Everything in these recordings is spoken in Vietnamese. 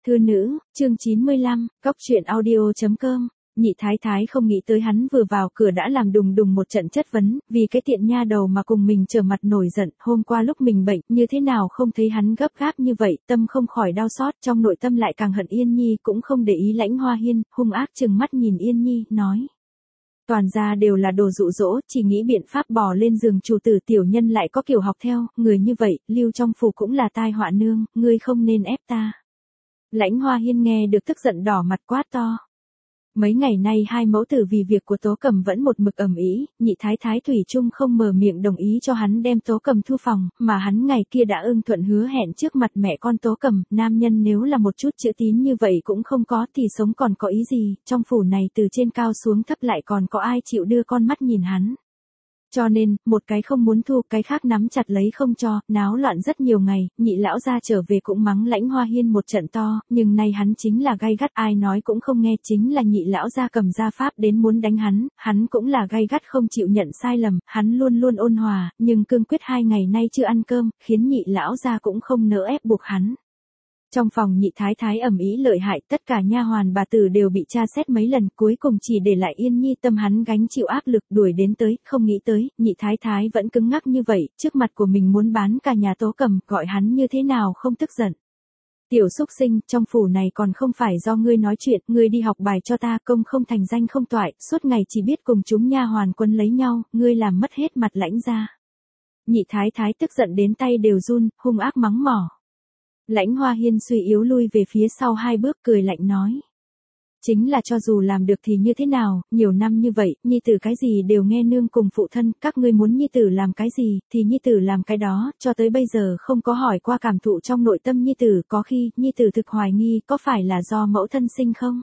Thư nữ, chương 95, Cóc truyện audio.com. Nhị thái thái không nghĩ tới hắn vừa vào cửa đã làm đùng đùng một trận chất vấn, vì cái tiện nha đầu mà cùng mình trở mặt nổi giận, hôm qua lúc mình bệnh, như thế nào không thấy hắn gấp gáp như vậy, tâm không khỏi đau xót, trong nội tâm lại càng hận Yên Nhi, cũng không để ý Lãnh Hoa Hiên, hung ác trừng mắt nhìn Yên Nhi, nói. Toàn ra đều là đồ dụ dỗ, chỉ nghĩ biện pháp bò lên giường chủ tử, tiểu nhân lại có kiểu học theo, người như vậy, lưu trong phủ cũng là tai họa nương, ngươi không nên ép ta. Lãnh Hoa Hiên nghe được tức giận đỏ mặt quát to. Mấy ngày nay hai mẫu tử vì việc của Tố Cầm vẫn một mực ầm ĩ, nhị thái thái thủy chung không mở miệng đồng ý cho hắn đem Tố Cầm thu phòng, mà hắn ngày kia đã ưng thuận hứa hẹn trước mặt mẹ con Tố Cầm, nam nhân nếu là một chút chữ tín như vậy cũng không có thì sống còn có ý gì, trong phủ này từ trên cao xuống thấp lại còn có ai chịu đưa con mắt nhìn hắn. Cho nên, một cái không muốn thu, cái khác nắm chặt lấy không cho, náo loạn rất nhiều ngày, nhị lão ra trở về cũng mắng Lãnh Hoa Hiên một trận to, nhưng nay hắn chính là gay gắt, ai nói cũng không nghe, chính là nhị lão ra cầm gia pháp đến muốn đánh hắn cũng là gay gắt không chịu nhận sai lầm, hắn luôn luôn ôn hòa, nhưng cương quyết 2 ngày nay chưa ăn cơm, khiến nhị lão ra cũng không nỡ ép buộc hắn. Trong phòng nhị thái thái ầm ĩ lợi hại, tất cả nha hoàn bà tử đều bị tra xét mấy lần, cuối cùng chỉ để lại Yên Nhi tâm hắn gánh chịu áp lực đuổi đến tới, không nghĩ tới, nhị thái thái vẫn cứng ngắc như vậy, trước mặt của mình muốn bán cả nhà Tố Cầm, gọi hắn như thế nào không tức giận. Tiểu xúc sinh, trong phủ này còn không phải do ngươi nói chuyện, ngươi đi học bài cho ta, công không thành danh không toại, suốt ngày chỉ biết cùng chúng nha hoàn quân lấy nhau, ngươi làm mất hết mặt Lãnh gia. Nhị thái thái tức giận đến tay đều run, hung ác mắng mỏ. Lãnh Hoa Hiên suy yếu lui về phía sau 2 bước cười lạnh nói. Chính là cho dù làm được thì như thế nào, nhiều năm như vậy, nhi tử cái gì đều nghe nương cùng phụ thân, các ngươi muốn nhi tử làm cái gì, thì nhi tử làm cái đó, cho tới bây giờ không có hỏi qua cảm thụ trong nội tâm nhi tử, có khi, nhi tử thực hoài nghi, có phải là do mẫu thân sinh không?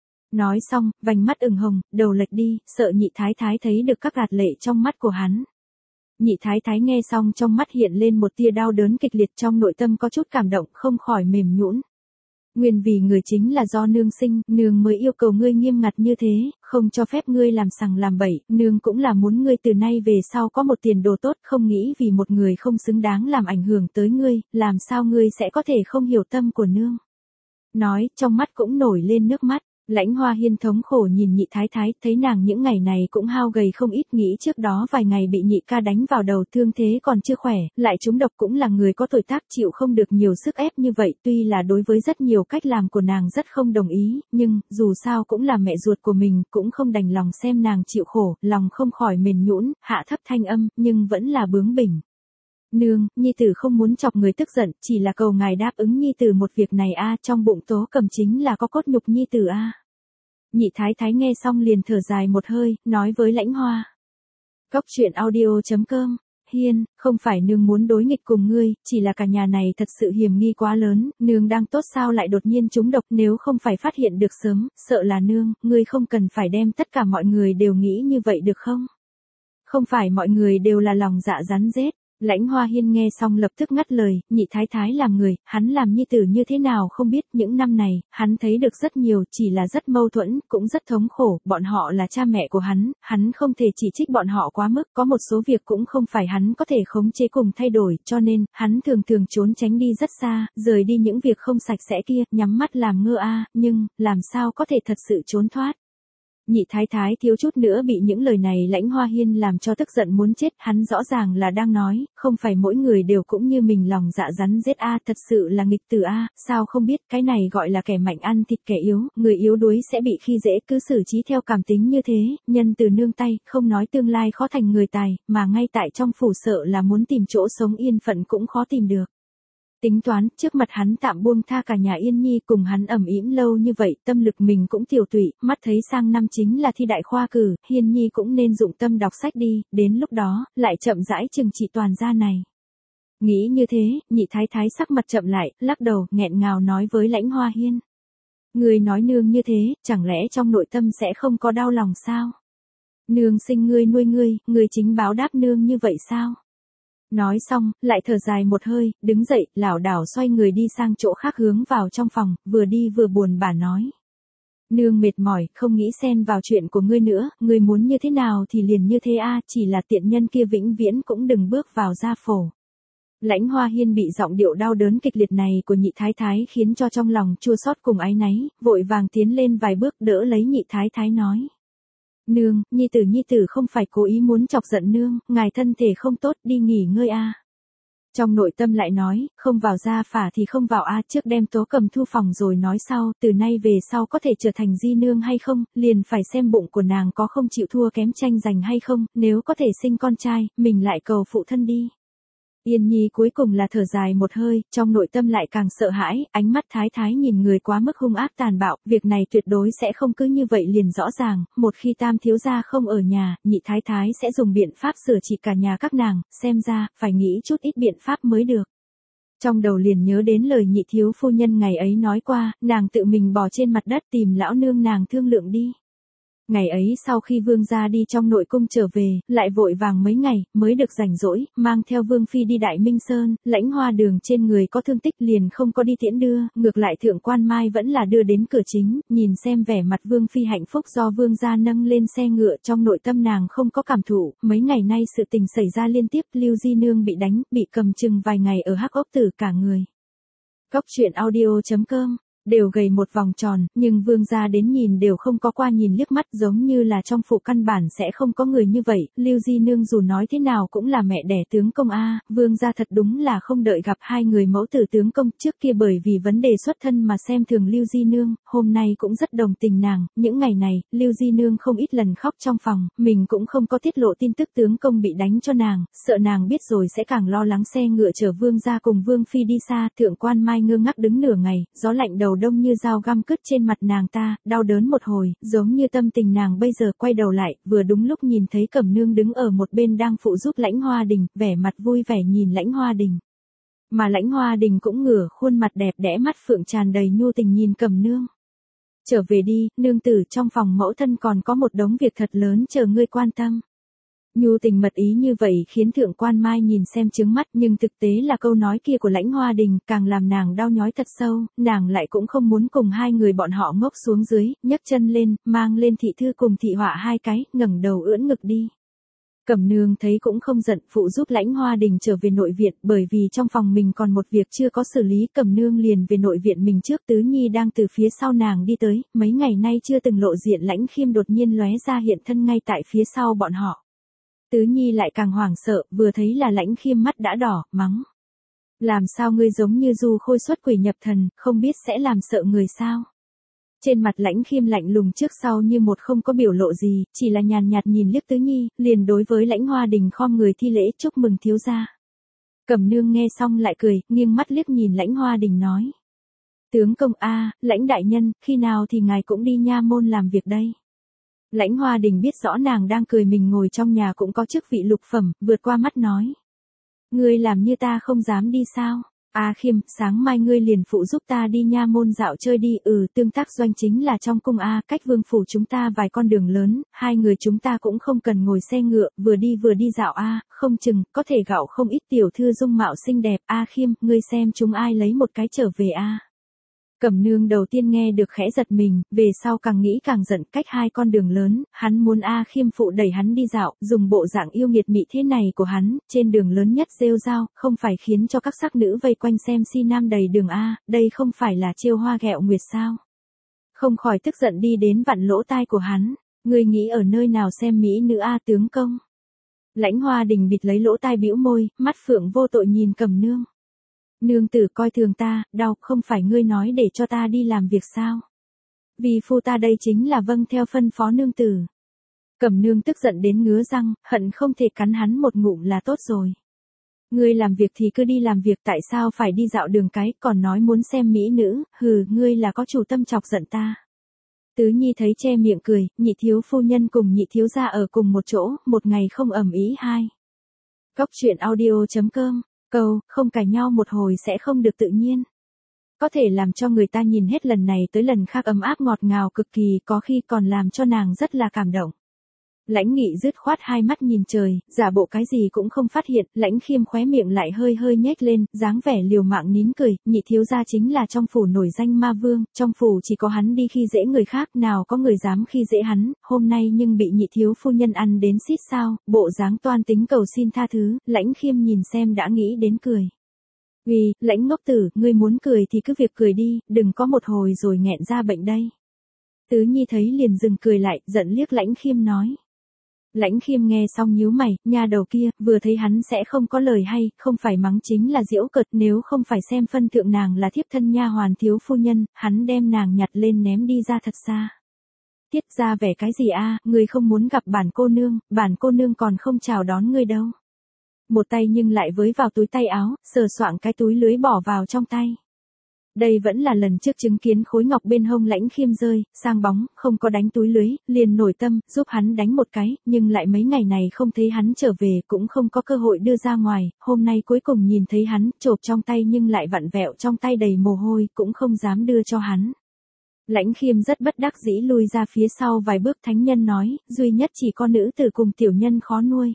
Nói xong, vành mắt ửng hồng, đầu lệch đi, sợ nhị thái thái thấy được các gạt lệ trong mắt của hắn. Nhị thái thái nghe xong trong mắt hiện lên một tia đau đớn kịch liệt, trong nội tâm có chút cảm động, không khỏi mềm nhũn. Nguyên vì người chính là do nương sinh, nương mới yêu cầu ngươi nghiêm ngặt như thế, không cho phép ngươi làm sằng làm bậy, nương cũng là muốn ngươi từ nay về sau có một tiền đồ tốt, không nghĩ vì một người không xứng đáng làm ảnh hưởng tới ngươi, làm sao ngươi sẽ có thể không hiểu tâm của nương. Nói, trong mắt cũng nổi lên nước mắt. Lãnh Hoa Hiên thống khổ nhìn nhị thái thái, thấy nàng những ngày này cũng hao gầy không ít, nghĩ trước đó vài ngày bị nhị ca đánh vào đầu, thương thế còn chưa khỏe, lại trúng độc, cũng là người có tuổi tác, chịu không được nhiều sức ép như vậy, tuy là đối với rất nhiều cách làm của nàng rất không đồng ý, nhưng, dù sao cũng là mẹ ruột của mình, cũng không đành lòng xem nàng chịu khổ, lòng không khỏi mềm nhũn, hạ thấp thanh âm, nhưng vẫn là bướng bỉnh. Nương, nhi tử không muốn chọc người tức giận, chỉ là cầu ngài đáp ứng nhi tử một việc này a, trong bụng Tố Cầm chính là có cốt nhục nhi tử a. Nhị thái thái nghe xong liền thở dài một hơi, nói với Lãnh Hoa. Cóc truyện audio.com, Hiên, không phải nương muốn đối nghịch cùng ngươi, chỉ là cả nhà này thật sự hiểm nghi quá lớn, nương đang tốt sao lại đột nhiên trúng độc, nếu không phải phát hiện được sớm, sợ là nương, ngươi không cần phải đem tất cả mọi người đều nghĩ như vậy được không? Không phải mọi người đều là lòng dạ rắn rết. Lãnh Hoa Hiên nghe xong lập tức ngắt lời, nhị thái thái làm người, hắn làm nhi tử như thế nào không biết, những năm này, hắn thấy được rất nhiều, chỉ là rất mâu thuẫn, cũng rất thống khổ, bọn họ là cha mẹ của hắn không thể chỉ trích bọn họ quá mức, có một số việc cũng không phải hắn có thể khống chế cùng thay đổi, cho nên, hắn thường thường trốn tránh đi rất xa, rời đi những việc không sạch sẽ kia, nhắm mắt làm ngơ nhưng, làm sao có thể thật sự trốn thoát. Nhị thái thái thiếu chút nữa bị những lời này Lãnh Hoa Hiên làm cho tức giận muốn chết, hắn rõ ràng là đang nói, không phải mỗi người đều cũng như mình lòng dạ rắn rết thật sự là nghịch tử sao không biết, cái này gọi là kẻ mạnh ăn thịt kẻ yếu, người yếu đuối sẽ bị khi dễ, cứ xử trí theo cảm tính như thế, nhân từ nương tay, không nói tương lai khó thành người tài, mà ngay tại trong phủ sợ là muốn tìm chỗ sống yên phận cũng khó tìm được. Tính toán, trước mặt hắn tạm buông tha cả nhà Yên Nhi cùng hắn ẩm ĩm lâu như vậy, tâm lực mình cũng tiểu tụy, mắt thấy sang năm chính là thi đại khoa cử, Hiên Nhi cũng nên dụng tâm đọc sách đi, đến lúc đó, lại chậm rãi trừng trị toàn gia này. Nghĩ như thế, nhị thái thái sắc mặt chậm lại, lắc đầu, nghẹn ngào nói với Lãnh Hoa Hiên. Ngươi nói nương như thế, chẳng lẽ trong nội tâm sẽ không có đau lòng sao? Nương sinh ngươi nuôi ngươi chính báo đáp nương như vậy sao? Nói xong, lại thở dài một hơi, đứng dậy, lảo đảo xoay người đi sang chỗ khác hướng vào trong phòng, vừa đi vừa buồn bã nói. Nương mệt mỏi, không nghĩ xen vào chuyện của ngươi nữa, ngươi muốn như thế nào thì liền như thế chỉ là tiện nhân kia vĩnh viễn cũng đừng bước vào gia phổ. Lãnh Hoa Hiên bị giọng điệu đau đớn kịch liệt này của nhị thái thái khiến cho trong lòng chua xót cùng áy náy, vội vàng tiến lên vài bước đỡ lấy nhị thái thái nói. Nương, nhi tử không phải cố ý muốn chọc giận nương, ngài thân thể không tốt, đi nghỉ ngơi a. Trong nội tâm lại nói, không vào gia phả thì không vào a, trước đem Tố Cầm thu phòng rồi nói sau, từ nay về sau có thể trở thành di nương hay không, liền phải xem bụng của nàng có không chịu thua kém tranh giành hay không, nếu có thể sinh con trai, mình lại cầu phụ thân đi. Yên Nhi cuối cùng là thở dài một hơi, trong nội tâm lại càng sợ hãi, ánh mắt thái thái nhìn người quá mức hung ác tàn bạo, việc này tuyệt đối sẽ không cứ như vậy liền rõ ràng, một khi Tam thiếu gia không ở nhà, nhị thái thái sẽ dùng biện pháp sửa trị cả nhà các nàng, xem ra, phải nghĩ chút ít biện pháp mới được. Trong đầu liền nhớ đến lời nhị thiếu phu nhân ngày ấy nói qua, nàng tự mình bò trên mặt đất tìm lão nương nàng thương lượng đi. Ngày ấy sau khi vương gia đi trong nội cung trở về, lại vội vàng mấy ngày, mới được rảnh rỗi, mang theo vương phi đi Đại Minh Sơn, Lãnh Hoa Đường trên người có thương tích liền không có đi tiễn đưa, ngược lại thượng quan Mai vẫn là đưa đến cửa chính, nhìn xem vẻ mặt vương phi hạnh phúc do vương gia nâng lên xe ngựa, trong nội tâm nàng không có cảm thụ, mấy ngày nay sự tình xảy ra liên tiếp, Lưu Di Nương bị đánh, bị cầm chừng vài ngày ở Hắc Ốc Tử cả người. Góc truyện audio.com đều gầy một vòng tròn, nhưng vương gia đến nhìn đều không có qua nhìn liếc mắt, giống như là trong phủ căn bản sẽ không có người như vậy, Lưu Di Nương dù nói thế nào cũng là mẹ đẻ tướng công a, vương gia thật đúng là không đợi gặp hai người mẫu tử tướng công, trước kia bởi vì vấn đề xuất thân mà xem thường Lưu Di Nương, hôm nay cũng rất đồng tình nàng, những ngày này, Lưu Di Nương không ít lần khóc trong phòng, mình cũng không có tiết lộ tin tức tướng công bị đánh cho nàng, sợ nàng biết rồi sẽ càng lo lắng, xe ngựa chở vương gia cùng vương phi đi xa, thượng quan Mai ngơ ngác đứng nửa ngày, gió lạnh đầu đông như dao găm cứt trên mặt nàng ta, đau đớn một hồi, giống như tâm tình nàng bây giờ quay đầu lại, vừa đúng lúc nhìn thấy Cẩm Nương đứng ở một bên đang phụ giúp Lãnh Hoa Đình, vẻ mặt vui vẻ nhìn Lãnh Hoa Đình. Mà Lãnh Hoa Đình cũng ngửa khuôn mặt đẹp đẽ, mắt phượng tràn đầy nhu tình nhìn Cẩm Nương. Trở về đi, nương tử, trong phòng mẫu thân còn có một đống việc thật lớn chờ ngươi quan tâm. Nhu tình mật ý như vậy khiến thượng quan Mai nhìn xem chướng mắt, nhưng thực tế là câu nói kia của Lãnh Hoa Đình càng làm nàng đau nhói thật sâu, nàng lại cũng không muốn cùng hai người bọn họ ngốc xuống dưới, nhấc chân lên, mang lên thị thư cùng thị họa hai cái, ngẩng đầu ưỡn ngực đi. Cẩm Nương thấy cũng không giận, phụ giúp Lãnh Hoa Đình trở về nội viện, bởi vì trong phòng mình còn một việc chưa có xử lý, Cẩm Nương liền về nội viện mình trước, Tứ Nhi đang từ phía sau nàng đi tới, mấy ngày nay chưa từng lộ diện Lãnh Khiêm đột nhiên lóe ra hiện thân ngay tại phía sau bọn họ. Tứ Nhi lại càng hoảng sợ, vừa thấy là Lãnh Khiêm mắt đã đỏ, mắng. Làm sao ngươi giống như du khôi xuất quỷ nhập thần, không biết sẽ làm sợ người sao? Trên mặt Lãnh Khiêm lạnh lùng trước sau như một, không có biểu lộ gì, chỉ là nhàn nhạt nhìn liếc Tứ Nhi, liền đối với Lãnh Hoa Đình khom người thi lễ chúc mừng thiếu gia. Cẩm Nương nghe xong lại cười, nghiêng mắt liếc nhìn Lãnh Hoa Đình nói. Tướng công a, Lãnh đại nhân, khi nào thì ngài cũng đi nha môn làm việc đây? Lãnh Hoa Đình biết rõ nàng đang cười mình ngồi trong nhà cũng có chức vị lục phẩm, vượt qua mắt nói. Ngươi làm như ta không dám đi sao? A Khiêm, sáng mai ngươi liền phụ giúp ta đi nha môn dạo chơi đi, tương tác doanh chính là trong cung a, cách vương phủ chúng ta vài con đường lớn, hai người chúng ta cũng không cần ngồi xe ngựa, vừa đi dạo a, không chừng, có thể gạo không ít tiểu thư dung mạo xinh đẹp, A Khiêm, ngươi xem chúng ai lấy một cái trở về a. Cẩm Nương đầu tiên nghe được khẽ giật mình, về sau càng nghĩ càng giận, cách hai con đường lớn, hắn muốn A Khiêm phụ đẩy hắn đi dạo, dùng bộ dạng yêu nghiệt mị thế này của hắn, trên đường lớn nhất rêu rao, không phải khiến cho các sắc nữ vây quanh xem si nam đầy đường a, đây không phải là trêu hoa ghẹo nguyệt sao? Không khỏi tức giận đi đến vặn lỗ tai của hắn, ngươi nghĩ ở nơi nào xem mỹ nữ a tướng công? Lãnh Hoa Đình bịt lấy lỗ tai bĩu môi, mắt phượng vô tội nhìn Cẩm Nương. Nương tử coi thường ta, đau, không phải ngươi nói để cho ta đi làm việc sao? Vì phu ta đây chính là vâng theo phân phó nương tử. Cẩm Nương tức giận đến ngứa răng, hận không thể cắn hắn một ngụm là tốt rồi. Ngươi làm việc thì cứ đi làm việc, tại sao phải đi dạo đường cái, còn nói muốn xem mỹ nữ, hừ, ngươi là có chủ tâm chọc giận ta. Tứ Nhi thấy che miệng cười, nhị thiếu phu nhân cùng nhị thiếu gia ở cùng một chỗ, một ngày không ầm ĩ hai. Góc truyện audio.com Câu, không cãi nhau một hồi sẽ không được tự nhiên. Có thể làm cho người ta nhìn hết lần này tới lần khác ấm áp ngọt ngào cực kỳ, có khi còn làm cho nàng rất là cảm động. Lãnh Nghị dứt khoát hai mắt nhìn trời, giả bộ cái gì cũng không phát hiện, Lãnh Khiêm khóe miệng lại hơi hơi nhếch lên, dáng vẻ liều mạng nín cười, nhị thiếu gia chính là trong phủ nổi danh ma vương, trong phủ chỉ có hắn đi khi dễ người khác, nào có người dám khi dễ hắn, hôm nay nhưng bị nhị thiếu phu nhân ăn đến xít sao, bộ dáng toan tính cầu xin tha thứ, Lãnh Khiêm nhìn xem đã nghĩ đến cười. Vì, Lãnh ngốc tử, ngươi muốn cười thì cứ việc cười đi, đừng có một hồi rồi nghẹn ra bệnh đây. Tứ Nhi thấy liền dừng cười lại, giận liếc Lãnh Khiêm nói. Lãnh Khiêm nghe xong nhíu mày, nha đầu kia, vừa thấy hắn sẽ không có lời hay, không phải mắng chính là giễu cợt, nếu không phải xem phân thượng nàng là thiếp thân nha hoàn thiếu phu nhân, hắn đem nàng nhặt lên ném đi ra thật xa. Tiết ra vẻ cái gì a, ngươi không muốn gặp bản cô nương còn không chào đón ngươi đâu. Một tay nhưng lại với vào túi tay áo, sờ soạng cái túi lưới bỏ vào trong tay. Đây vẫn là lần trước chứng kiến khối ngọc bên hông Lãnh Khiêm rơi, sang bóng, không có đánh túi lưới, liền nổi tâm, giúp hắn đánh một cái, nhưng lại mấy ngày này không thấy hắn trở về, cũng không có cơ hội đưa ra ngoài, hôm nay cuối cùng nhìn thấy hắn, chộp trong tay nhưng lại vặn vẹo trong tay đầy mồ hôi, cũng không dám đưa cho hắn. Lãnh Khiêm rất bất đắc dĩ lui ra phía sau vài bước, thánh nhân nói, duy nhất chỉ con nữ tử cùng tiểu nhân khó nuôi.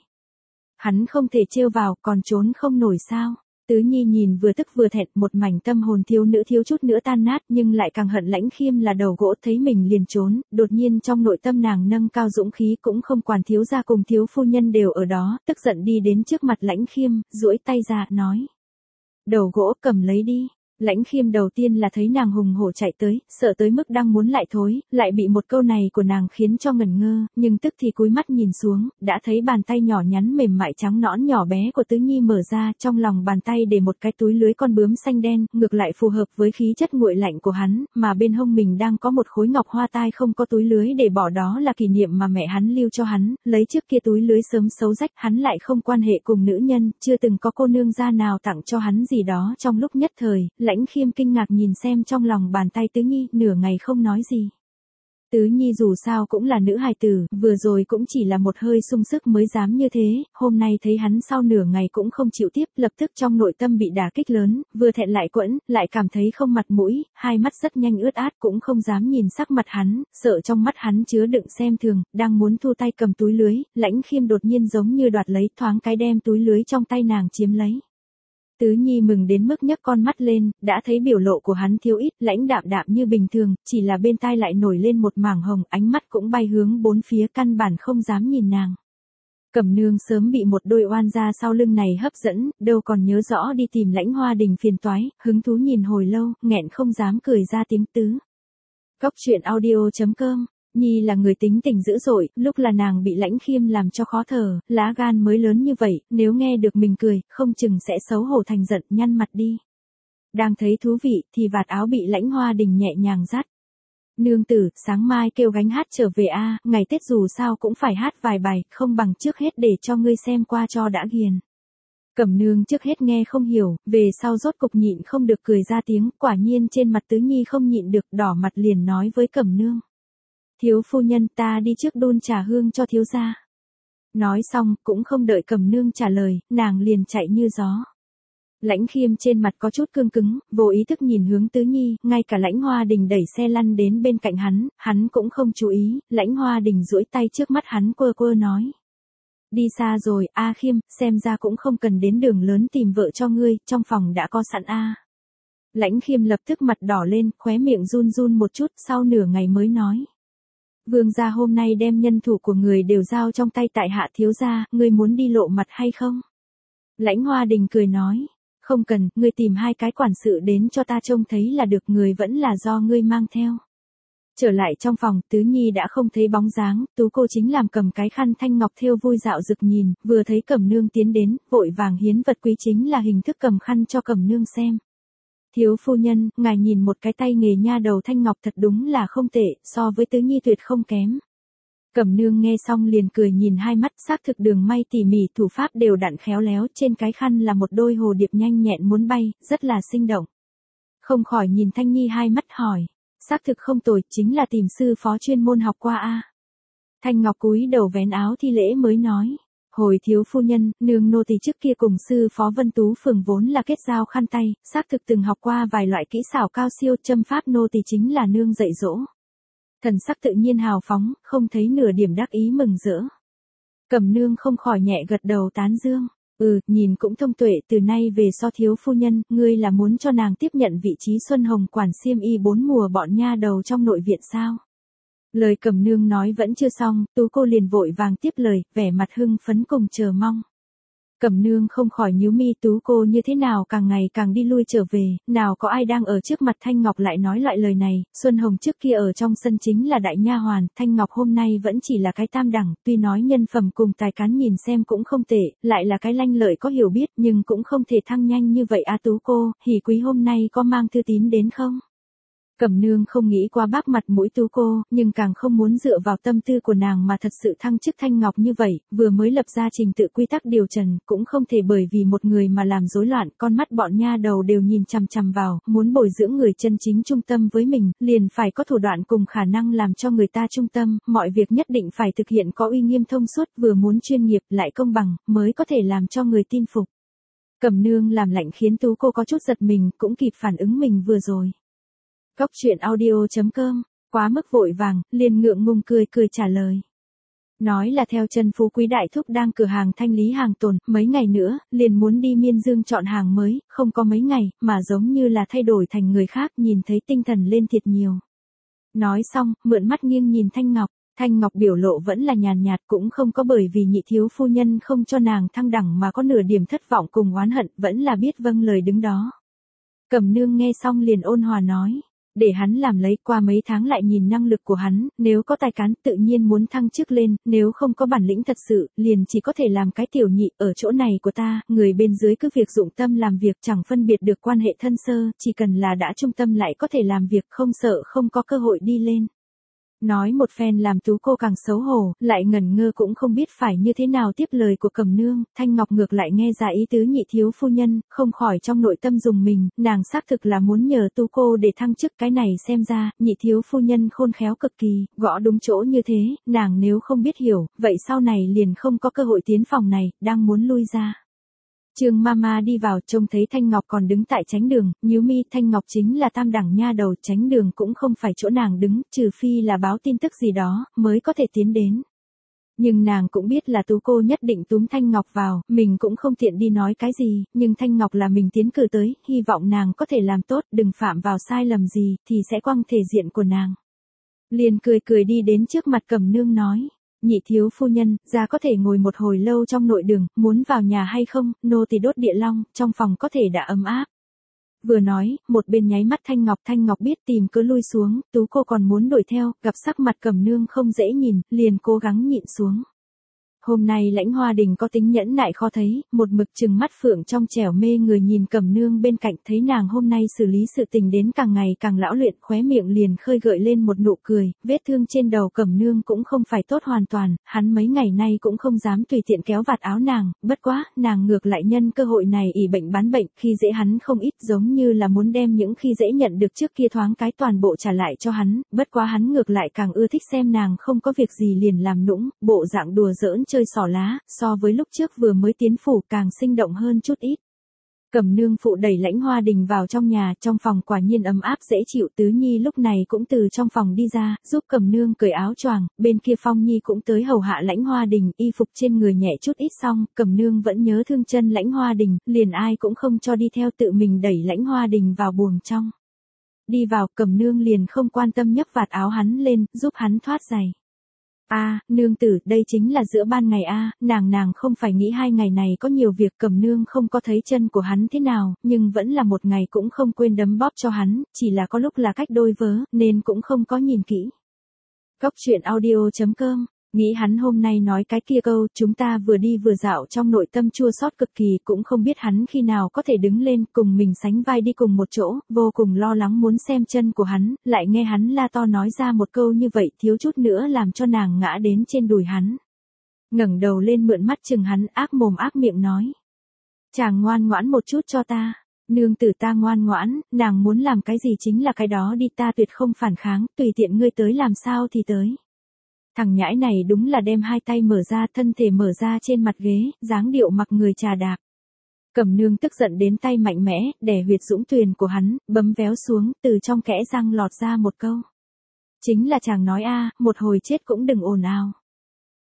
Hắn không thể trêu vào, còn trốn không nổi sao. Tứ Nhi nhìn vừa tức vừa thẹn, một mảnh tâm hồn thiếu nữ thiếu chút nữa tan nát, nhưng lại càng hận Lãnh Khiêm là đầu gỗ, thấy mình liền trốn, đột nhiên trong nội tâm nàng nâng cao dũng khí, cũng không quản thiếu gia cùng thiếu phu nhân đều ở đó, tức giận đi đến trước mặt Lãnh Khiêm, duỗi tay ra, nói. Đầu gỗ cầm lấy đi. Lãnh Khiêm đầu tiên là thấy nàng hùng hổ chạy tới, sợ tới mức đang muốn lại thối, lại bị một câu này của nàng khiến cho ngẩn ngơ, nhưng tức thì cúi mắt nhìn xuống, đã thấy bàn tay nhỏ nhắn mềm mại trắng nõn nhỏ bé của Tứ Nhi mở ra, trong lòng bàn tay để một cái túi lưới con bướm xanh đen, ngược lại phù hợp với khí chất nguội lạnh của hắn, mà bên hông mình đang có một khối ngọc hoa tai không có túi lưới để bỏ, đó là kỷ niệm mà mẹ hắn lưu cho hắn, lấy trước kia túi lưới sớm xấu rách, hắn lại không quan hệ cùng nữ nhân, chưa từng có cô nương gia nào tặng cho hắn gì đó, trong lúc nhất thời, Lãnh Khiêm kinh ngạc nhìn xem trong lòng bàn tay Tứ Nhi, nửa ngày không nói gì. Tứ Nhi dù sao cũng là nữ hài tử, vừa rồi cũng chỉ là một hơi sung sức mới dám như thế, hôm nay thấy hắn sau nửa ngày cũng không chịu tiếp, lập tức trong nội tâm bị đả kích lớn, vừa thẹn lại quẫn, lại cảm thấy không mặt mũi, hai mắt rất nhanh ướt át, cũng không dám nhìn sắc mặt hắn, sợ trong mắt hắn chứa đựng xem thường, đang muốn thu tay cầm túi lưới, Lãnh Khiêm đột nhiên giống như đoạt lấy, thoáng cái đem túi lưới trong tay nàng chiếm lấy. Tứ Nhi mừng đến mức nhấc con mắt lên, đã thấy biểu lộ của hắn thiếu ít, lãnh đạm đạm như bình thường, chỉ là bên tai lại nổi lên một mảng hồng, ánh mắt cũng bay hướng bốn phía, căn bản không dám nhìn nàng. Cẩm Nương sớm bị một đôi oan gia sau lưng này hấp dẫn, đâu còn nhớ rõ đi tìm Lãnh Hoa Đình phiền toái, hứng thú nhìn hồi lâu, nghẹn không dám cười ra tiếng tứ. Cóc truyện audio.com. Nhi là người tính tình dữ dội, lúc là nàng bị Lãnh Khiêm làm cho khó thở, lá gan mới lớn như vậy, nếu nghe được mình cười, không chừng sẽ xấu hổ thành giận, nhăn mặt đi. Đang thấy thú vị, thì vạt áo bị Lãnh Hoa Đình nhẹ nhàng dắt. Nương tử, sáng mai kêu gánh hát trở về a, ngày Tết dù sao cũng phải hát vài bài, không bằng trước hết để cho ngươi xem qua cho đã ghiền. Cẩm Nương trước hết nghe không hiểu, về sau rốt cục nhịn không được cười ra tiếng, quả nhiên trên mặt Tứ Nhi không nhịn được, đỏ mặt liền nói với Cẩm Nương. Thiếu phu nhân, ta đi trước đun trà hương cho thiếu gia. Nói xong, cũng không đợi Cẩm Nương trả lời, nàng liền chạy như gió. Lãnh Khiêm trên mặt có chút cương cứng, vô ý thức nhìn hướng Tứ Nhi, ngay cả Lãnh Hoa Đình đẩy xe lăn đến bên cạnh hắn cũng không chú ý, Lãnh Hoa Đình duỗi tay trước mắt hắn quơ quơ nói. Đi xa rồi, A Khiêm, xem ra cũng không cần đến đường lớn tìm vợ cho ngươi, trong phòng đã có sẵn a. Lãnh Khiêm lập tức mặt đỏ lên, khóe miệng run run một chút, sau nửa ngày mới nói. Vương gia hôm nay đem nhân thủ của người đều giao trong tay tại hạ thiếu gia, ngươi muốn đi lộ mặt hay không? Lãnh Hoa Đình cười nói, không cần, ngươi tìm hai cái quản sự đến cho ta trông thấy là được, người vẫn là do ngươi mang theo. Trở lại trong phòng, Tứ Nhi đã không thấy bóng dáng, Tú cô chính làm cầm cái khăn thanh ngọc thêu vui dạo rực nhìn, vừa thấy Cẩm Nương tiến đến, vội vàng hiến vật quý chính là hình thức cầm khăn cho Cẩm Nương xem. Thiếu phu nhân, ngài nhìn một cái tay nghề nha đầu thanh ngọc thật đúng là không tệ, so với Tứ Nhi tuyệt không kém. Cẩm Nương nghe xong liền cười nhìn hai mắt, xác thực đường may tỉ mỉ, thủ pháp đều đặn khéo léo, trên cái khăn là một đôi hồ điệp nhanh nhẹn muốn bay, rất là sinh động. Không khỏi nhìn Thanh Nhi hai mắt hỏi, xác thực không tồi, chính là tìm sư phó chuyên môn học qua a. Thanh Ngọc cúi đầu vén áo thi lễ mới nói. Hồi thiếu phu nhân, nương nô tỳ trước kia cùng sư phó Vân Tú Phường vốn là kết giao khăn tay, xác thực từng học qua vài loại kỹ xảo cao siêu, châm pháp nô tỳ chính là nương dạy dỗ. Thần sắc tự nhiên hào phóng, không thấy nửa điểm đắc ý mừng rỡ. Cẩm nương không khỏi nhẹ gật đầu tán dương. Nhìn cũng thông tuệ, từ nay về so thiếu phu nhân, ngươi là muốn cho nàng tiếp nhận vị trí Xuân Hồng quản xiêm y 4 mùa bọn nha đầu trong nội viện sao? Lời Cẩm nương nói vẫn chưa xong, Tú cô liền vội vàng tiếp lời, vẻ mặt hưng phấn cùng chờ mong. Cẩm nương không khỏi nhíu mi, Tú cô như thế nào càng ngày càng đi lui trở về, nào có ai đang ở trước mặt Thanh Ngọc lại nói loại lời này, Xuân Hồng trước kia ở trong sân chính là đại nha hoàn, Thanh Ngọc hôm nay vẫn chỉ là cái tam đẳng, tuy nói nhân phẩm cùng tài cán nhìn xem cũng không tệ, lại là cái lanh lợi có hiểu biết nhưng cũng không thể thăng nhanh như vậy a. Tú cô, hỉ quý hôm nay có mang thư tín đến không? Cẩm nương không nghĩ qua bác mặt mũi Tú cô, nhưng càng không muốn dựa vào tâm tư của nàng mà thật sự thăng chức Thanh Ngọc như vậy, vừa mới lập ra trình tự quy tắc điều trần, cũng không thể bởi vì một người mà làm rối loạn, con mắt bọn nha đầu đều nhìn chằm chằm vào, muốn bồi dưỡng người chân chính trung tâm với mình, liền phải có thủ đoạn cùng khả năng làm cho người ta trung tâm, mọi việc nhất định phải thực hiện có uy nghiêm thông suốt, vừa muốn chuyên nghiệp lại công bằng, mới có thể làm cho người tin phục. Cẩm nương làm lạnh khiến Tú cô có chút giật mình, cũng kịp phản ứng mình vừa rồi. Cóc truyện audio.com, quá mức vội vàng, liền ngượng ngùng cười trả lời. Nói là theo chân phú quý đại thúc đang cửa hàng thanh lý hàng tồn, mấy ngày nữa, liền muốn đi Miên Dương chọn hàng mới, không có mấy ngày, mà giống như là thay đổi thành người khác, nhìn thấy tinh thần lên thiệt nhiều. Nói xong, mượn mắt nghiêng nhìn Thanh Ngọc. Thanh Ngọc biểu lộ vẫn là nhàn nhạt, cũng không có bởi vì nhị thiếu phu nhân không cho nàng thăng đẳng mà có nửa điểm thất vọng cùng oán hận, vẫn là biết vâng lời đứng đó. Cẩm nương nghe xong liền ôn hòa nói. Để hắn làm lấy, qua mấy tháng lại nhìn năng lực của hắn, nếu có tài cán tự nhiên muốn thăng chức lên, nếu không có bản lĩnh thật sự, liền chỉ có thể làm cái tiểu nhị, ở chỗ này của ta, người bên dưới cứ việc dụng tâm làm việc chẳng phân biệt được quan hệ thân sơ, chỉ cần là đã trung tâm lại có thể làm việc không sợ không có cơ hội đi lên. Nói một phen làm Tú cô càng xấu hổ, lại ngẩn ngơ cũng không biết phải như thế nào tiếp lời của Cẩm nương, Thanh Ngọc ngược lại nghe ra ý tứ nhị thiếu phu nhân, không khỏi trong nội tâm dùng mình, nàng xác thực là muốn nhờ Tú cô để thăng chức, cái này xem ra, nhị thiếu phu nhân khôn khéo cực kỳ, gõ đúng chỗ như thế, nàng nếu không biết hiểu, vậy sau này liền không có cơ hội tiến phòng này, đang muốn lui ra. Trương Mama đi vào trông thấy Thanh Ngọc còn đứng tại tránh đường, nhíu mi. Thanh Ngọc chính là tam đẳng nha đầu, tránh đường cũng không phải chỗ nàng đứng, trừ phi là báo tin tức gì đó, mới có thể tiến đến. Nhưng nàng cũng biết là Tú cô nhất định túm Thanh Ngọc vào, mình cũng không tiện đi nói cái gì, nhưng Thanh Ngọc là mình tiến cử tới, hy vọng nàng có thể làm tốt, đừng phạm vào sai lầm gì, thì sẽ quăng thể diện của nàng. Liền cười đi đến trước mặt Cẩm nương nói. Nhị thiếu phu nhân, ra có thể ngồi một hồi lâu trong nội đường, muốn vào nhà hay không, nô tỳ đốt địa long, trong phòng có thể đã ấm áp. Vừa nói, một bên nháy mắt Thanh Ngọc biết tìm cứ lui xuống, Tú cô còn muốn đuổi theo, gặp sắc mặt Cẩm nương không dễ nhìn, liền cố gắng nhịn xuống. Hôm nay Lãnh Hoa Đình có tính nhẫn nại khó thấy, một mực trừng mắt phượng trong trẻo mê người nhìn Cẩm nương bên cạnh, thấy nàng hôm nay xử lý sự tình đến càng ngày càng lão luyện, khóe miệng liền khơi gợi lên một nụ cười, vết thương trên đầu Cẩm nương cũng không phải tốt hoàn toàn, hắn mấy ngày nay cũng không dám tùy tiện kéo vạt áo nàng, bất quá, nàng ngược lại nhân cơ hội này ỷ bệnh bán bệnh, khi dễ hắn không ít, giống như là muốn đem những khi dễ nhận được trước kia thoáng cái toàn bộ trả lại cho hắn, bất quá hắn ngược lại càng ưa thích xem nàng không có việc gì liền làm nũng, bộ dạng đùa giỡn chơi xỏ lá, so với lúc trước vừa mới tiến phủ càng sinh động hơn chút ít. Cẩm nương phụ đẩy Lãnh Hoa Đình vào trong nhà, trong phòng quả nhiên ấm áp dễ chịu, Tứ Nhi lúc này cũng từ trong phòng đi ra, giúp Cẩm nương cởi áo choàng, bên kia Phong Nhi cũng tới hầu hạ Lãnh Hoa Đình, y phục trên người nhẹ chút ít xong, Cẩm nương vẫn nhớ thương chân Lãnh Hoa Đình, liền ai cũng không cho đi theo, tự mình đẩy Lãnh Hoa Đình vào buồng trong. Đi vào, Cẩm nương liền không quan tâm nhấc vạt áo hắn lên, giúp hắn thoát giày. Nương tử, đây chính là giữa ban ngày nàng không phải nghĩ 2 ngày này có nhiều việc. Cẩm nương không có thấy chân của hắn thế nào, nhưng vẫn là một ngày cũng không quên đấm bóp cho hắn, chỉ là có lúc là cách đôi vớ, nên cũng không có nhìn kỹ. Cóc truyện audio.com, nghĩ hắn hôm nay nói cái kia câu, chúng ta vừa đi vừa dạo trong nội tâm chua xót cực kỳ, cũng không biết hắn khi nào có thể đứng lên, cùng mình sánh vai đi cùng một chỗ, vô cùng lo lắng muốn xem chân của hắn, lại nghe hắn la to nói ra một câu như vậy, thiếu chút nữa làm cho nàng ngã đến trên đùi hắn. Ngẩng đầu lên mượn mắt chừng hắn, ác mồm ác miệng nói. Chàng ngoan ngoãn một chút cho ta. Nương tử ta ngoan ngoãn, nàng muốn làm cái gì chính là cái đó đi, ta tuyệt không phản kháng, tùy tiện ngươi tới làm sao thì tới. Thằng nhãi này đúng là đem 2 tay mở ra, thân thể mở ra trên mặt ghế, dáng điệu mặc người trà đạp. Cẩm nương tức giận đến tay mạnh mẽ, đè huyệt dũng tuyền của hắn, bấm véo xuống, từ trong kẽ răng lọt ra một câu. Chính là chàng nói một hồi chết cũng đừng ồn ào.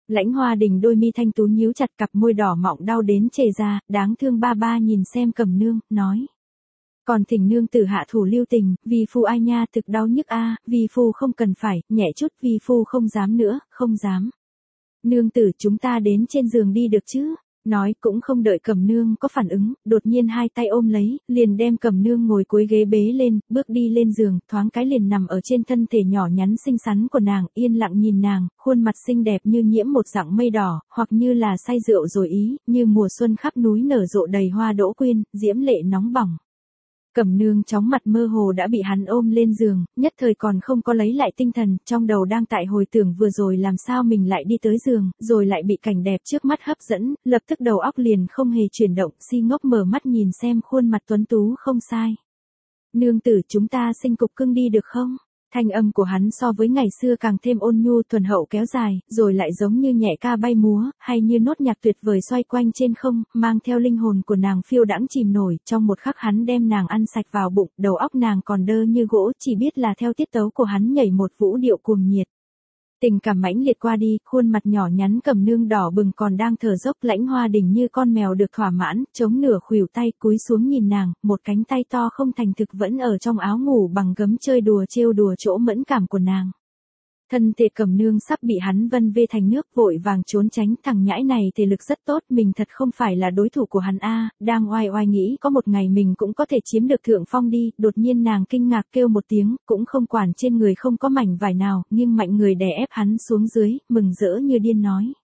Lãnh Hoa Đình đôi mi thanh tú nhíu chặt, cặp môi đỏ mọng đau đến chề ra, đáng thương ba ba nhìn xem Cẩm Nương, nói. Còn thỉnh nương tử hạ thủ lưu tình, vì phu ai nha, thực đau nhức a, vì phu không cần phải, nhẹ chút, vì phu không dám nữa, không dám. Nương tử, chúng ta đến trên giường đi được chứ? Nói cũng không đợi Cẩm Nương có phản ứng, đột nhiên hai tay ôm lấy, liền đem Cẩm Nương ngồi cuối ghế bế lên, bước đi lên giường, thoáng cái liền nằm ở trên thân thể nhỏ nhắn xinh xắn của nàng, yên lặng nhìn nàng, khuôn mặt xinh đẹp như nhiễm một dạng mây đỏ, hoặc như là say rượu rồi ý, như mùa xuân khắp núi nở rộ đầy hoa đỗ quyên, diễm lệ nóng bỏng. Cẩm Nương chóng mặt mơ hồ đã bị hắn ôm lên giường, nhất thời còn không có lấy lại tinh thần, trong đầu đang tại hồi tưởng vừa rồi làm sao mình lại đi tới giường, rồi lại bị cảnh đẹp trước mắt hấp dẫn, lập tức đầu óc liền không hề chuyển động, si ngốc mở mắt nhìn xem khuôn mặt tuấn tú không sai. Nương tử, chúng ta sinh cục cưng đi được không? Thanh âm của hắn so với ngày xưa càng thêm ôn nhu thuần hậu kéo dài, rồi lại giống như nhẹ ca bay múa, hay như nốt nhạc tuyệt vời xoay quanh trên không, mang theo linh hồn của nàng phiêu đãng chìm nổi, trong một khắc hắn đem nàng ăn sạch vào bụng, đầu óc nàng còn đơ như gỗ, chỉ biết là theo tiết tấu của hắn nhảy một vũ điệu cuồng nhiệt. Tình cảm mãnh liệt qua đi, khuôn mặt nhỏ nhắn Cẩm Nương đỏ bừng còn đang thở dốc, Lãnh Hoa Đình như con mèo được thỏa mãn, chống nửa khuỷu tay cúi xuống nhìn nàng, một cánh tay to không thành thực vẫn ở trong áo ngủ bằng gấm chơi đùa trêu đùa chỗ mẫn cảm của nàng. Thân thể Cẩm Nương sắp bị hắn vân vê thành nước, vội vàng trốn tránh, thằng nhãi này thể lực rất tốt, mình thật không phải là đối thủ của hắn a, đang oai oai nghĩ có một ngày mình cũng có thể chiếm được thượng phong đi, đột nhiên nàng kinh ngạc kêu một tiếng, cũng không quản trên người không có mảnh vải nào, nghiêng mạnh người đè ép hắn xuống dưới, mừng rỡ như điên nói.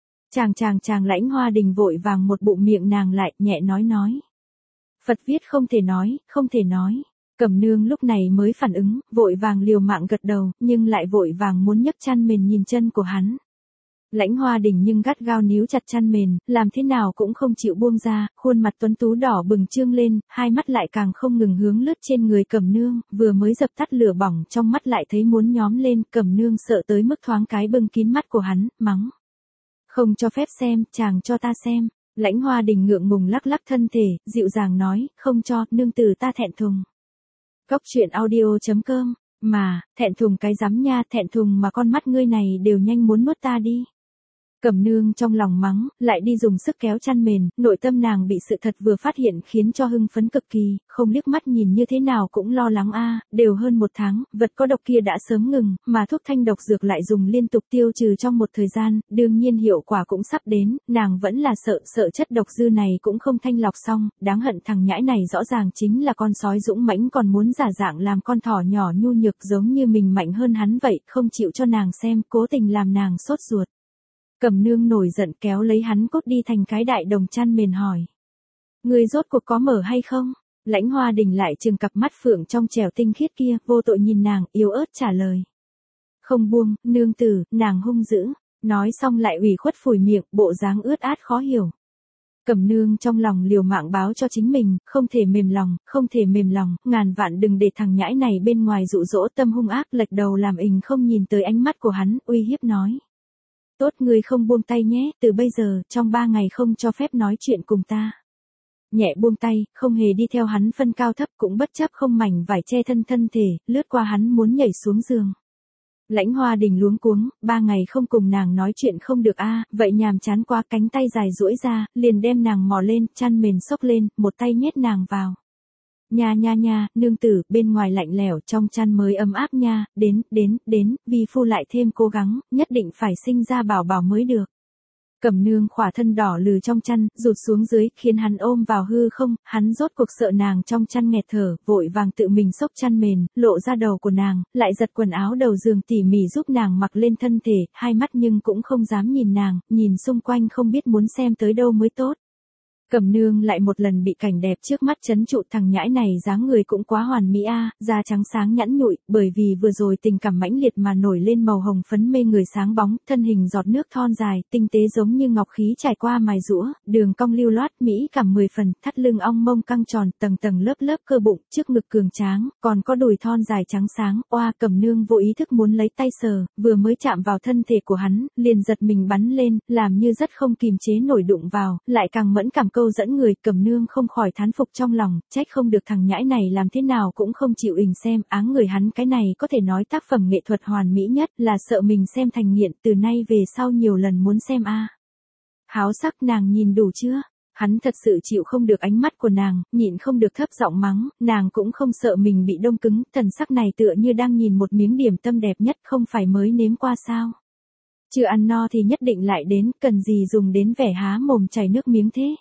Chàng Lãnh Hoa Đình vội vàng một bụng miệng nàng lại, nhẹ nói. Phật viết không thể nói, không thể nói. Cẩm Nương lúc này mới phản ứng, vội vàng liều mạng gật đầu, nhưng lại vội vàng muốn nhấc chăn mền nhìn chân của hắn. Lãnh Hoa Đình nhưng gắt gao níu chặt chăn mền, làm thế nào cũng không chịu buông ra, khuôn mặt tuấn tú đỏ bừng trương lên, hai mắt lại càng không ngừng hướng lướt trên người Cẩm Nương, vừa mới dập tắt lửa bỏng trong mắt lại thấy muốn nhóm lên, Cẩm Nương sợ tới mức thoáng cái bưng kín mắt của hắn, mắng. Không cho phép xem, chàng cho ta xem. Lãnh Hoa Đình ngượng ngùng lắc lắc thân thể, dịu dàng nói, không cho, nương tử ta thẹn thùng. Cóc truyện audio.com, mà, thẹn thùng cái rắm nha, thẹn thùng mà con mắt ngươi này đều nhanh muốn nuốt ta đi. Cẩm Nương trong lòng mắng, lại đi dùng sức kéo chăn mền, nội tâm nàng bị sự thật vừa phát hiện khiến cho hưng phấn cực kỳ, không liếc mắt nhìn như thế nào cũng lo lắng a, đều hơn 1 tháng, vật có độc kia đã sớm ngừng, mà thuốc thanh độc dược lại dùng liên tục tiêu trừ trong một thời gian, đương nhiên hiệu quả cũng sắp đến, nàng vẫn là sợ chất độc dư này cũng không thanh lọc xong, đáng hận thằng nhãi này rõ ràng chính là con sói dũng mãnh còn muốn giả dạng làm con thỏ nhỏ nhu nhược giống như mình mạnh hơn hắn vậy, không chịu cho nàng xem, cố tình làm nàng sốt ruột. Cẩm Nương nổi giận kéo lấy hắn cốt đi thành cái đại đồng chăn mền hỏi. Người rốt cuộc có mở hay không? Lãnh Hoa Đình lại trừng cặp mắt phượng trong trẻo tinh khiết kia, vô tội nhìn nàng, yếu ớt trả lời. Không buông, nương tử, nàng hung dữ. Nói xong lại ủy khuất phủi miệng, bộ dáng ướt át khó hiểu. Cẩm Nương trong lòng liều mạng báo cho chính mình, không thể mềm lòng, ngàn vạn đừng để thằng nhãi này bên ngoài dụ dỗ tâm hung ác lệch đầu làm ình không nhìn tới ánh mắt của hắn, uy hiếp nói. Tốt ngươi không buông tay nhé, từ bây giờ, trong 3 ngày không cho phép nói chuyện cùng ta. Nhẹ buông tay, không hề đi theo hắn phân cao thấp cũng bất chấp không mảnh vải che thân thể, lướt qua hắn muốn nhảy xuống giường. Lãnh Hoa Đình luống cuống, 3 ngày không cùng nàng nói chuyện không được a, vậy nhàm chán quá, cánh tay dài duỗi ra, liền đem nàng mò lên, chăn mền xốc lên, một tay nhét nàng vào. Nha, nương tử, bên ngoài lạnh lẽo trong chăn mới ấm áp nha, đến, vi phu lại thêm cố gắng, nhất định phải sinh ra bảo bảo mới được. Cẩm Nương khỏa thân đỏ lừ trong chăn, rụt xuống dưới, khiến hắn ôm vào hư không, hắn rốt cuộc sợ nàng trong chăn nghẹt thở, vội vàng tự mình xốc chăn mền, lộ ra đầu của nàng, lại giật quần áo đầu giường tỉ mỉ giúp nàng mặc lên thân thể, hai mắt nhưng cũng không dám nhìn nàng, nhìn xung quanh không biết muốn xem tới đâu mới tốt. Cẩm Nương lại một lần bị cảnh đẹp trước mắt chấn trụ, thằng nhãi này dáng người cũng quá hoàn mỹ a, da trắng sáng nhẵn nhụi, bởi vì vừa rồi tình cảm mãnh liệt mà nổi lên màu hồng phấn mê người sáng bóng, thân hình giọt nước thon dài, tinh tế giống như ngọc khí trải qua mài giũa, đường cong lưu loát, mỹ cảm 10 phần, thắt lưng ong mông căng tròn, tầng lớp cơ bụng, trước ngực cường tráng, còn có đùi thon dài trắng sáng, oa, Cẩm Nương vô ý thức muốn lấy tay sờ, vừa mới chạm vào thân thể của hắn, liền giật mình bắn lên, làm như rất không kìm chế nổi đụng vào, lại càng mẫn cảm câu dẫn người, Cẩm Nương không khỏi thán phục trong lòng, trách không được thằng nhãi này làm thế nào cũng không chịu ình xem, áng người hắn cái này có thể nói tác phẩm nghệ thuật hoàn mỹ nhất, là sợ mình xem thành nghiện, từ nay về sau nhiều lần muốn xem a. Háo sắc, nàng nhìn đủ chưa? Hắn thật sự chịu không được ánh mắt của nàng, nhịn không được thấp giọng mắng, nàng cũng không sợ mình bị đông cứng, thần sắc này tựa như đang nhìn một miếng điểm tâm đẹp nhất, không phải mới nếm qua sao? Chưa ăn no thì nhất định lại đến, cần gì dùng đến vẻ há mồm chảy nước miếng thế?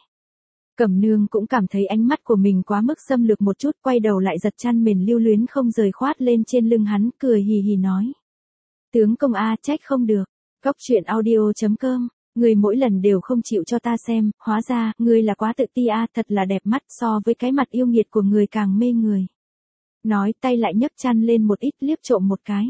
Cẩm Nương cũng cảm thấy ánh mắt của mình quá mức xâm lược một chút, quay đầu lại giật chăn mền lưu luyến không rời khoát lên trên lưng hắn, cười hì hì nói. Tướng công a, trách không được. Góc truyện audio.com, người mỗi lần đều không chịu cho ta xem, hóa ra, người là quá tự ti a, thật là đẹp mắt, so với cái mặt yêu nghiệt của người càng mê người. Nói tay lại nhấc chăn lên một ít liếc trộm một cái.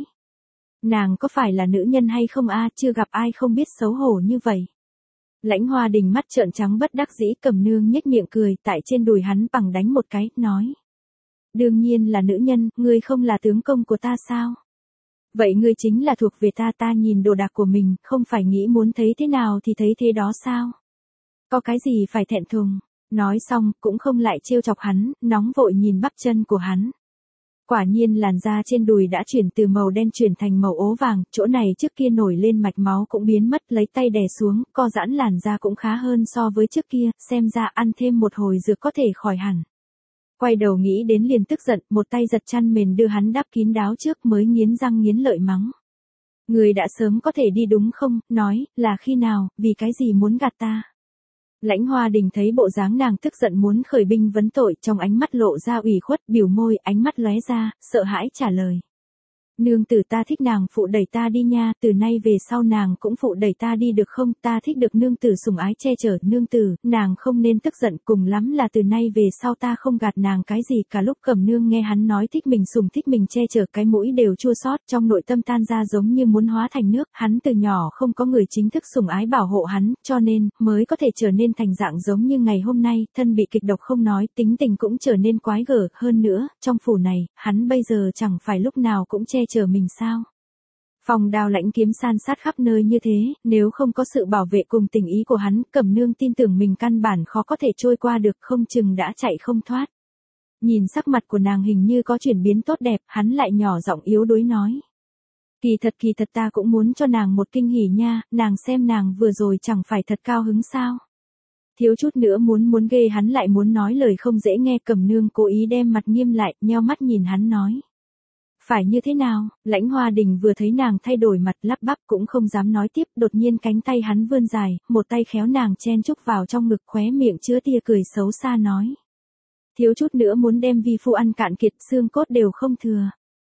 Nàng có phải là nữ nhân hay không a, chưa gặp ai không biết xấu hổ như vậy. Lãnh Hoa Đình mắt trợn trắng bất đắc dĩ, Cẩm Nương nhếch miệng cười, tại trên đùi hắn bằng đánh một cái, nói. Đương nhiên là nữ nhân, ngươi không là tướng công của ta sao? Vậy ngươi chính là thuộc về ta, ta nhìn đồ đạc của mình, không phải nghĩ muốn thấy thế nào thì thấy thế đó sao? Có cái gì phải thẹn thùng? Nói xong, cũng không lại trêu chọc hắn, nóng vội nhìn bắp chân của hắn. Quả nhiên làn da trên đùi đã chuyển từ màu đen chuyển thành màu ố vàng, chỗ này trước kia nổi lên mạch máu cũng biến mất, lấy tay đè xuống, co giãn làn da cũng khá hơn so với trước kia, xem ra ăn thêm một hồi dược có thể khỏi hẳn. Quay đầu nghĩ đến liền tức giận, một tay giật chăn mền đưa hắn đắp kín đáo trước mới nghiến răng nghiến lợi mắng. Người đã sớm có thể đi đúng không, nói, là khi nào, vì cái gì muốn gạt ta? Lãnh Hoa Đình thấy bộ dáng nàng tức giận muốn khởi binh vấn tội, trong ánh mắt lộ ra ủy khuất, biểu môi, ánh mắt lóe ra, sợ hãi trả lời. Nương tử, ta thích nàng phụ đẩy ta đi nha, từ nay về sau nàng cũng phụ đẩy ta đi được không, ta thích được nương tử sủng ái che chở, nương tử, nàng không nên tức giận, cùng lắm là từ nay về sau ta không gạt nàng cái gì cả. Lúc Cẩm Nương nghe hắn nói thích mình sủng thích mình che chở, cái mũi đều chua xót, trong nội tâm tan ra giống như muốn hóa thành nước, hắn từ nhỏ không có người chính thức sủng ái bảo hộ hắn, cho nên, mới có thể trở nên thành dạng giống như ngày hôm nay, thân bị kịch độc không nói, tính tình cũng trở nên quái gở, hơn nữa, trong phủ này, hắn bây giờ chẳng phải lúc nào cũng che chở mình sao? Phong đao lãnh kiếm san sát khắp nơi như thế, nếu không có sự bảo vệ cùng tình ý của hắn, Cẩm Nương tin tưởng mình căn bản khó có thể trôi qua được, không chừng đã chạy không thoát. Nhìn sắc mặt của nàng hình như có chuyển biến tốt đẹp, hắn lại nhỏ giọng yếu đuối nói. Kỳ thật ta cũng muốn cho nàng một kinh hỉ nha, nàng xem nàng vừa rồi chẳng phải thật cao hứng sao? Thiếu chút nữa muốn ghê hắn lại muốn nói lời không dễ nghe, Cẩm Nương cố ý đem mặt nghiêm lại, nheo mắt nhìn hắn nói. Phải như thế nào? Lãnh Hoa Đình vừa thấy nàng thay đổi mặt lắp bắp cũng không dám nói tiếp, đột nhiên cánh tay hắn vươn dài, một tay khéo nàng chen chúc vào trong ngực, khóe miệng chứa tia cười xấu xa nói. Thiếu chút nữa muốn đem vi phu ăn cạn kiệt, xương cốt đều không thừa.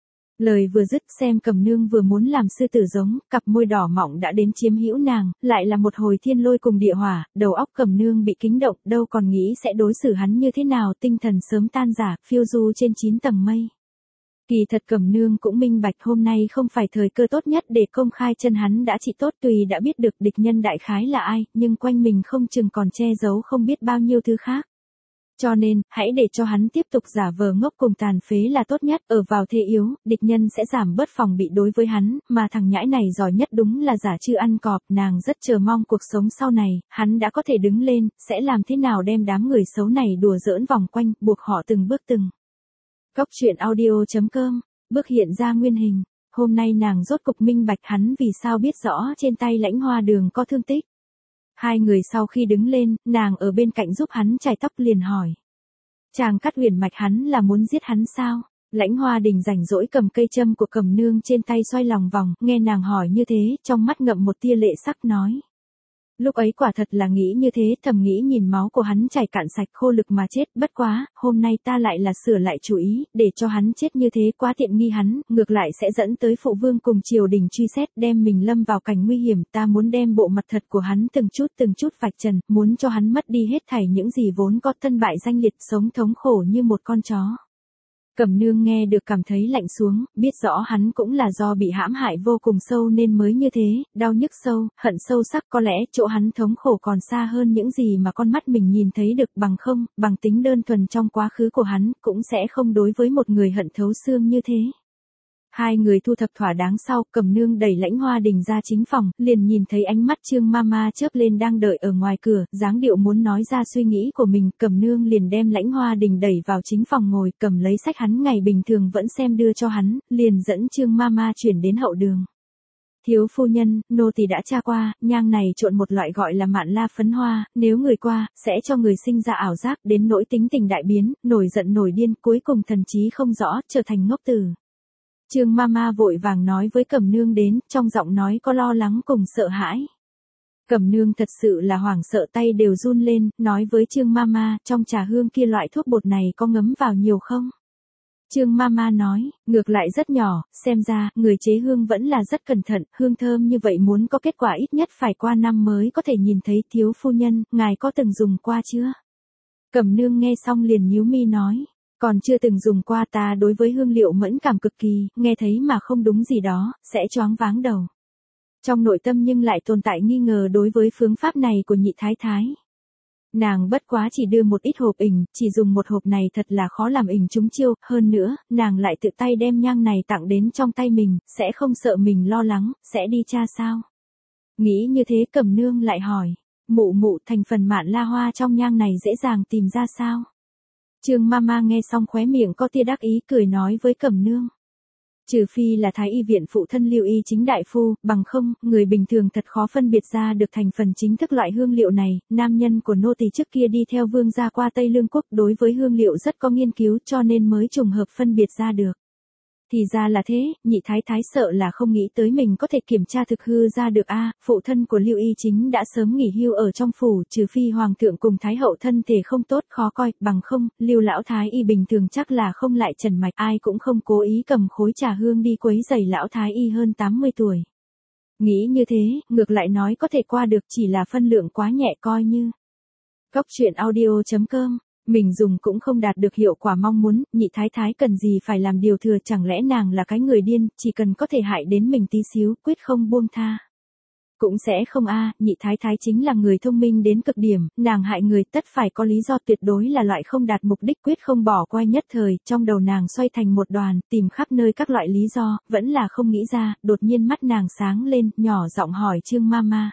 Lời vừa dứt, xem Cẩm Nương vừa muốn làm sư tử giống, cặp môi đỏ mọng đã đến chiếm hữu nàng, lại là một hồi thiên lôi cùng địa hỏa, đầu óc Cẩm Nương bị kính động, đâu còn nghĩ sẽ đối xử hắn như thế nào, tinh thần sớm tan rã, phiêu du trên 9 tầng mây. Kỳ thật Cẩm Nương cũng minh bạch hôm nay không phải thời cơ tốt nhất để công khai chân hắn đã trị tốt, tùy đã biết được địch nhân đại khái là ai, nhưng quanh mình không chừng còn che giấu không biết bao nhiêu thứ khác. Cho nên, hãy để cho hắn tiếp tục giả vờ ngốc cùng tàn phế là tốt nhất, ở vào thế yếu, địch nhân sẽ giảm bớt phòng bị đối với hắn, mà thằng nhãi này giỏi nhất đúng là giả chư ăn cọp, nàng rất chờ mong cuộc sống sau này, hắn đã có thể đứng lên, sẽ làm thế nào đem đám người xấu này đùa giỡn vòng quanh, buộc họ từng bước từng. Góc truyện audio.com, bước hiện ra nguyên hình, hôm nay nàng rốt cục minh bạch hắn vì sao biết rõ trên tay Lãnh Hoa Đường có thương tích. Hai người sau khi đứng lên, nàng ở bên cạnh giúp hắn chải tóc liền hỏi. Chàng cắt huyền mạch hắn là muốn giết hắn sao? Lãnh Hoa Đình rảnh rỗi cầm cây châm của Cẩm Nương trên tay xoay lòng vòng, nghe nàng hỏi như thế, trong mắt ngậm một tia lệ sắc nói. Lúc ấy quả thật là nghĩ như thế, thầm nghĩ nhìn máu của hắn chảy cạn sạch khô lực mà chết, bất quá, hôm nay ta lại là sửa lại chủ ý, để cho hắn chết như thế quá tiện nghi hắn, ngược lại sẽ dẫn tới phụ vương cùng triều đình truy xét, đem mình lâm vào cảnh nguy hiểm, ta muốn đem bộ mặt thật của hắn từng chút vạch trần, muốn cho hắn mất đi hết thảy những gì vốn có, thân bại danh liệt, sống thống khổ như một con chó. Cẩm Nương nghe được cảm thấy lạnh xuống, biết rõ hắn cũng là do bị hãm hại vô cùng sâu nên mới như thế, đau nhức sâu, hận sâu sắc, có lẽ chỗ hắn thống khổ còn xa hơn những gì mà con mắt mình nhìn thấy được, bằng không, bằng tính đơn thuần trong quá khứ của hắn, cũng sẽ không đối với một người hận thấu xương như thế. Hai người thu thập thỏa đáng sau, Cẩm Nương đẩy Lãnh Hoa Đình ra chính phòng, liền nhìn thấy ánh mắt Trương Mama chớp lên đang đợi ở ngoài cửa, dáng điệu muốn nói ra suy nghĩ của mình, Cẩm Nương liền đem Lãnh Hoa Đình đẩy vào chính phòng ngồi, cầm lấy sách hắn ngày bình thường vẫn xem đưa cho hắn, liền dẫn Trương Mama chuyển đến hậu đường. Thiếu phu nhân, nô tỳ đã tra qua, nhang này trộn một loại gọi là mạn la phấn hoa, nếu người qua, sẽ cho người sinh ra ảo giác, đến nỗi tính tình đại biến, nổi giận nổi điên, cuối cùng thần trí không rõ, trở thành ngốc tử. Trương Mama vội vàng nói với Cẩm Nương đến, trong giọng nói có lo lắng cùng sợ hãi. Cẩm Nương thật sự là hoảng sợ, tay đều run lên, nói với Trương Mama, trong trà hương kia loại thuốc bột này có ngấm vào nhiều không? Trương Mama nói, ngược lại rất nhỏ, xem ra, người chế hương vẫn là rất cẩn thận, hương thơm như vậy muốn có kết quả ít nhất phải qua năm mới có thể nhìn thấy. Thiếu phu nhân, ngài có từng dùng qua chưa? Cẩm Nương nghe xong liền nhíu mi nói, còn chưa từng dùng qua, ta đối với hương liệu mẫn cảm cực kỳ, nghe thấy mà không đúng gì đó, sẽ choáng váng đầu. Trong nội tâm nhưng lại tồn tại nghi ngờ đối với phương pháp này của nhị thái thái. Nàng bất quá chỉ đưa một ít hộp ỉnh, chỉ dùng một hộp này thật là khó làm ỉnh trúng chiêu, hơn nữa, nàng lại tự tay đem nhang này tặng đến trong tay mình, sẽ không sợ mình lo lắng, sẽ đi tra sao? Nghĩ như thế Cẩm Nương lại hỏi, mụ mụ, thành phần mạn la hoa trong nhang này dễ dàng tìm ra sao? Trương Mama nghe xong khóe miệng có tia đắc ý cười nói với Cẩm Nương. Trừ phi là thái y viện phụ thân Lưu Y Chính đại phu, bằng không, người bình thường thật khó phân biệt ra được thành phần chính thức loại hương liệu này. Nam nhân của nô tỳ trước kia đi theo vương gia qua Tây Lương quốc, đối với hương liệu rất có nghiên cứu, cho nên mới trùng hợp phân biệt ra được. Thì ra là thế, nhị thái thái sợ là không nghĩ tới mình có thể kiểm tra thực hư ra được a. Phụ thân của Lưu Y Chính đã sớm nghỉ hưu ở trong phủ, trừ phi hoàng thượng cùng thái hậu thân thể không tốt khó coi, bằng không, Lưu lão thái y bình thường chắc là không lại trần mạch, ai cũng không cố ý cầm khối trà hương đi quấy rầy lão thái y hơn 80 tuổi. Nghĩ như thế, ngược lại nói có thể qua được, chỉ là phân lượng quá nhẹ coi như. Cóc truyện audio.com Mình dùng cũng không đạt được hiệu quả mong muốn, nhị thái thái cần gì phải làm điều thừa, chẳng lẽ nàng là cái người điên, chỉ cần có thể hại đến mình tí xíu, quyết không buông tha. Cũng sẽ không a, nhị thái thái chính là người thông minh đến cực điểm, nàng hại người tất phải có lý do, tuyệt đối là loại không đạt mục đích, quyết không bỏ qua nhất thời. Trong đầu nàng xoay thành một đoàn, tìm khắp nơi các loại lý do, vẫn là không nghĩ ra, đột nhiên mắt nàng sáng lên, nhỏ giọng hỏi Trương Mama.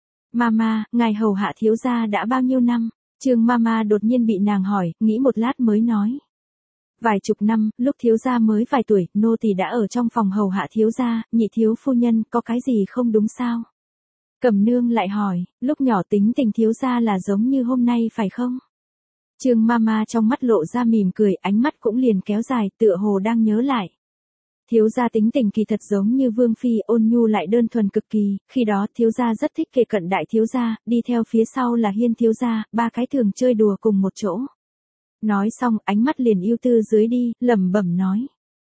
Mama, ngài hầu hạ thiếu gia đã bao nhiêu năm? Trương Mama đột nhiên bị nàng hỏi, nghĩ một lát mới nói. Vài chục năm, lúc thiếu gia mới vài tuổi, nô tỳ đã ở trong phòng hầu hạ thiếu gia, nhị thiếu phu nhân, có cái gì không đúng sao? Cẩm Nương lại hỏi, lúc nhỏ tính tình thiếu gia là giống như hôm nay phải không? Trương Mama trong mắt lộ ra mỉm cười, ánh mắt cũng liền kéo dài, tựa hồ đang nhớ lại. Thiếu gia tính tình kỳ thật giống như vương phi, ôn nhu lại đơn thuần cực kỳ, khi đó thiếu gia rất thích kề cận đại thiếu gia, đi theo phía sau là Hiên thiếu gia, ba cái thường chơi đùa cùng một chỗ. Nói xong, ánh mắt liền ưu tư dưới đi, lẩm bẩm nói.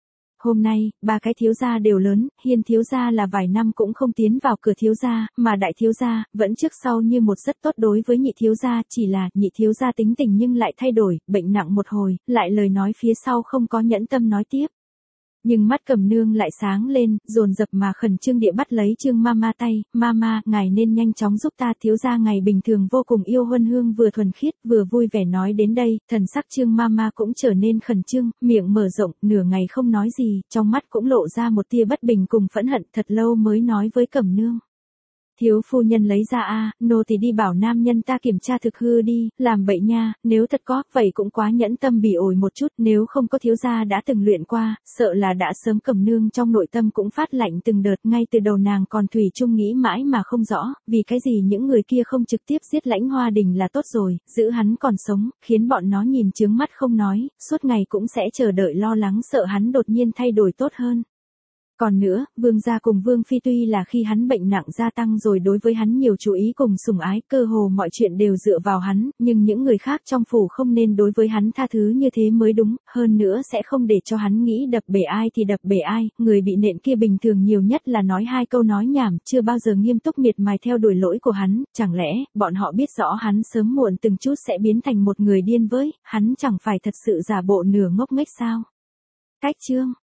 Hôm nay, ba cái thiếu gia đều lớn, Hiên thiếu gia là vài năm cũng không tiến vào cửa thiếu gia, mà đại thiếu gia, vẫn trước sau như một rất tốt đối với nhị thiếu gia, chỉ là, nhị thiếu gia tính tình nhưng lại thay đổi, bệnh nặng một hồi, lại lời nói phía sau không có nhẫn tâm nói tiếp. Nhưng mắt Cẩm Nương lại sáng lên, dồn dập mà khẩn trương địa bắt lấy Trương Mama tay, Mama, ngài nên nhanh chóng giúp ta, thiếu gia ngày bình thường vô cùng yêu huân hương, vừa thuần khiết, vừa vui vẻ. Nói đến đây, thần sắc Trương Mama cũng trở nên khẩn trương, miệng mở rộng, nửa ngày không nói gì, trong mắt cũng lộ ra một tia bất bình cùng phẫn hận, thật lâu mới nói với Cẩm Nương. Thiếu phu nhân lấy ra a, nô tỳ đi bảo nam nhân ta kiểm tra thực hư đi, làm bậy nha, nếu thật có, vậy cũng quá nhẫn tâm bỉ ổi một chút, nếu không có thiếu gia đã từng luyện qua, sợ là đã sớm. Cẩm Nương trong nội tâm cũng phát lạnh từng đợt, ngay từ đầu nàng còn thủy chung nghĩ mãi mà không rõ, vì cái gì những người kia không trực tiếp giết Lãnh Hoa Đình là tốt rồi, giữ hắn còn sống, khiến bọn nó nhìn chướng mắt không nói, suốt ngày cũng sẽ chờ đợi lo lắng sợ hắn đột nhiên thay đổi tốt hơn. Còn nữa, vương gia cùng vương phi tuy là khi hắn bệnh nặng gia tăng rồi đối với hắn nhiều chú ý cùng sủng ái, cơ hồ mọi chuyện đều dựa vào hắn, nhưng những người khác trong phủ không nên đối với hắn tha thứ như thế mới đúng, hơn nữa sẽ không để cho hắn nghĩ đập bể ai thì đập bể ai, người bị nện kia bình thường nhiều nhất là nói hai câu nói nhảm, chưa bao giờ nghiêm túc miệt mài theo đuổi lỗi của hắn, chẳng lẽ, bọn họ biết rõ hắn sớm muộn từng chút sẽ biến thành một người điên với, hắn chẳng phải thật sự giả bộ nửa ngốc nghếch sao? Cách chương